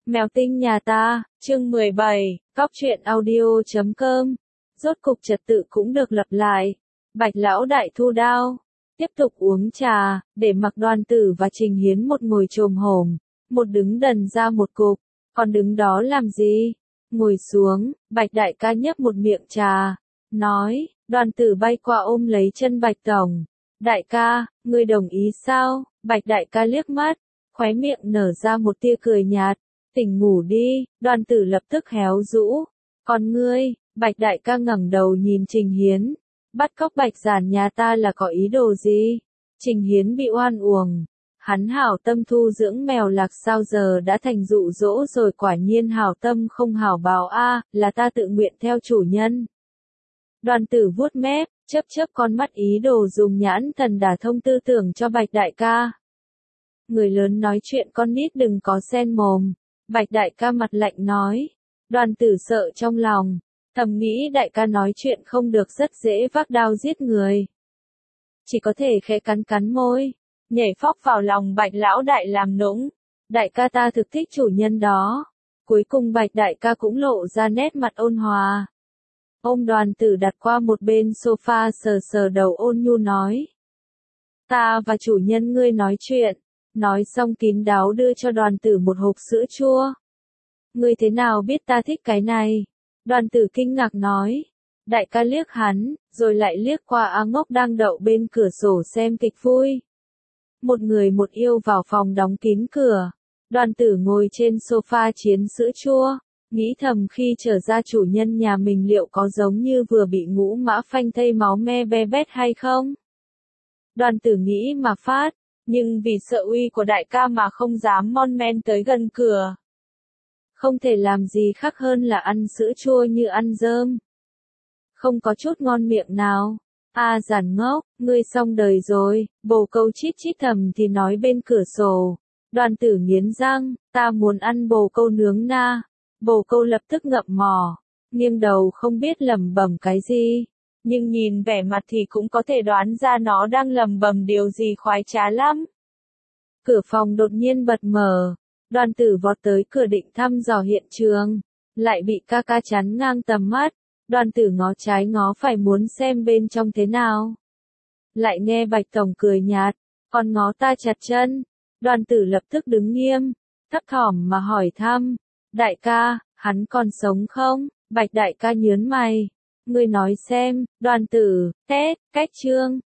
Mèo tinh nhà ta, chương 17, cóc truyện audio.com. Rốt cục trật tự cũng được lập lại. Bạch lão đại thu đao. Tiếp tục uống trà, để mặc Đoàn Tử và Trình Hiến một ngồi chồm hổm, một đứng đần ra một cục. Còn đứng đó làm gì? Ngồi xuống, Bạch đại ca nhấp một miệng trà, nói. Đoàn Tử bay qua ôm lấy chân Bạch tổng. Đại ca, ngươi đồng ý sao? Bạch đại ca liếc mắt, khóe miệng nở ra một tia cười nhạt. Tỉnh ngủ đi, Đoàn Tử lập tức héo rũ. Còn ngươi? Bạch đại ca ngẩng đầu nhìn Trình Hiến. Bắt cóc Bạch giản nhà ta là có ý đồ gì? Trình Hiến bị oan uổng. Hắn hảo tâm thu dưỡng mèo lạc sao giờ đã thành dụ dỗ rồi, quả nhiên hảo tâm không hảo báo a, là ta tự nguyện theo chủ nhân. Đoàn Tử vuốt mép, chớp chớp con mắt ý đồ dùng nhãn thần đả thông tư tưởng cho Bạch đại ca. Người lớn nói chuyện con nít đừng có xen mồm. Bạch đại ca mặt lạnh nói. Đoàn Tử sợ trong lòng, thầm nghĩ đại ca nói chuyện không được, rất dễ vác đao giết người. Chỉ có thể khẽ cắn cắn môi, nhảy phóc vào lòng Bạch lão đại làm nũng. Đại ca ta thực thích chủ nhân đó. Cuối cùng Bạch đại ca cũng lộ ra nét mặt ôn hòa. Ôm Đoàn Tử đặt qua một bên sofa, sờ sờ đầu ôn nhu nói. Ta và chủ nhân ngươi nói chuyện. Nói xong kín đáo đưa cho Đoàn Tử một hộp sữa chua. Ngươi thế nào biết ta thích cái này? Đoàn Tử kinh ngạc nói. Đại ca liếc hắn, rồi lại liếc qua A Ngốc đang đậu bên cửa sổ xem kịch vui. Một người một yêu vào phòng đóng kín cửa. Đoàn Tử ngồi trên sofa chiến sữa chua, nghĩ thầm khi trở ra chủ nhân nhà mình liệu có giống như vừa bị ngũ mã phanh thây máu me be bét hay không? Đoàn Tử nghĩ mà phát. Nhưng vì sợ uy của đại ca mà không dám mon men tới gần cửa. Không thể làm gì khác hơn là ăn sữa chua như ăn rơm. Không có chút ngon miệng nào. Giản ngốc, ngươi xong đời rồi, bồ câu chít chít thầm thì nói bên cửa sổ. Đoàn Tử nghiến răng, ta muốn ăn bồ câu nướng na. Bồ câu lập tức ngậm mỏ, nghiêng đầu không biết lẩm bẩm cái gì. Nhưng nhìn vẻ mặt thì cũng có thể đoán ra nó đang lẩm bẩm điều gì khoái trá lắm. Cửa phòng đột nhiên bật mở. Đoàn Tử vọt tới cửa định thăm dò hiện trường. Lại bị ca ca chắn ngang tầm mắt. Đoàn Tử ngó trái ngó phải muốn xem bên trong thế nào. Lại nghe Bạch tổng cười nhạt. Còn ngó ta chặt chân. Đoàn Tử lập tức đứng nghiêm. Thấp thỏm mà hỏi thăm. Đại ca, hắn còn sống không? Bạch đại ca nhớn mày. Ngươi nói xem, Đoàn Tử, cách chương.